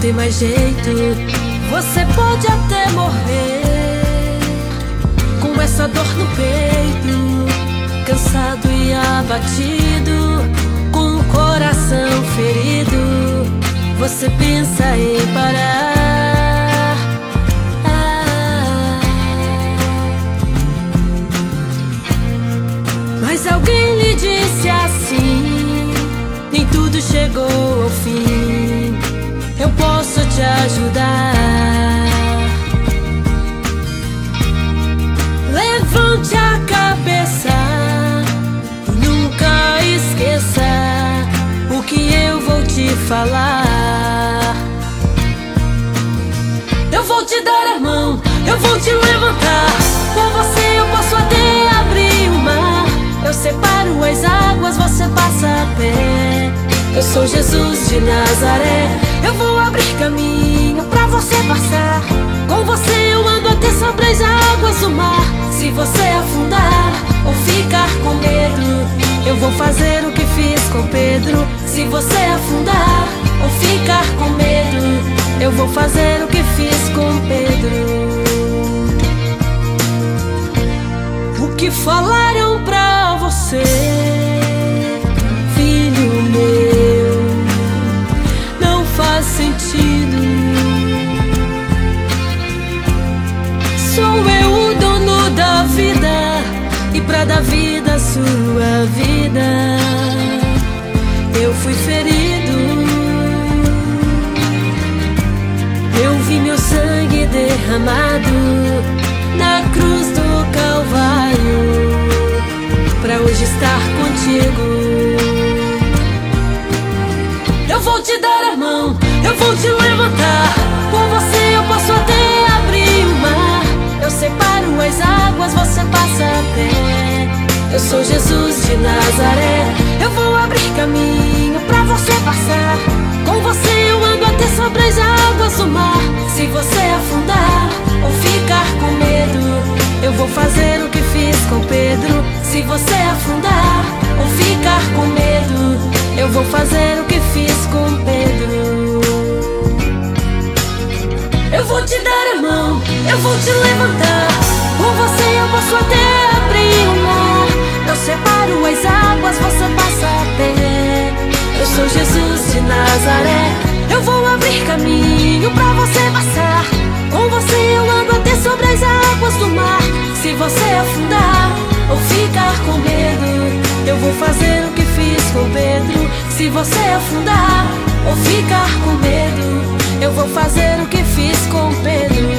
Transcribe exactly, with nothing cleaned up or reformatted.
tem mais jeito. Você pode até morrer com essa dor no peito, cansado e abatido, com o coração ferido. Você pensa em parar, ah, mas alguém lhe disse assim: nem tudo chegou ao fim, eu posso te ajudar. Levante a cabeça e nunca esqueça o que eu vou te falar. Eu vou te dar a mão, eu vou te levantar. Com você eu posso até abrir o mar. Eu separo as águas, você passa a pé. Eu sou Jesus de Nazaré. Eu vou abrir caminho pra você passar. Com você eu ando até sobre as águas do mar. Se você afundar ou ficar com medo, eu vou fazer o que fiz com Pedro. Se você afundar ou ficar com medo, eu vou fazer o que fiz com Pedro. O que falaram pra você, filho meu, não faz sentido. Sou eu o dono da vida, e pra dar vida à sua vida eu fui ferido. Eu vi meu sangue derramado na cruz do Calvário, pra hoje estar contigo. Eu vou te dar a mão, eu vou te levantar. Com você eu posso até abrir o mar. Eu separo as águas, você passa a pé. Eu sou Jesus de Nazaré. Eu vou abrir caminho pra você passar. Com você eu ando até sobre as águas do mar. Se você afundar ou ficar com medo, eu vou fazer o que fiz com Pedro. Se você afundar ou ficar com medo, eu vou fazer o que fiz com Pedro. Eu vou te dar a mão, eu vou te levantar. Com você eu posso até abrir o mar. Eu separo as águas, você passa a pé. Eu sou Jesus de Nazaré. Eu vou abrir caminho pra você passar. Com você eu ando até sobre as águas do mar. Se você afundar ou ficar com medo, eu vou fazer o que fiz com Pedro. Se você afundar ou ficar com medo, eu vou fazer o que fiz com Pedro.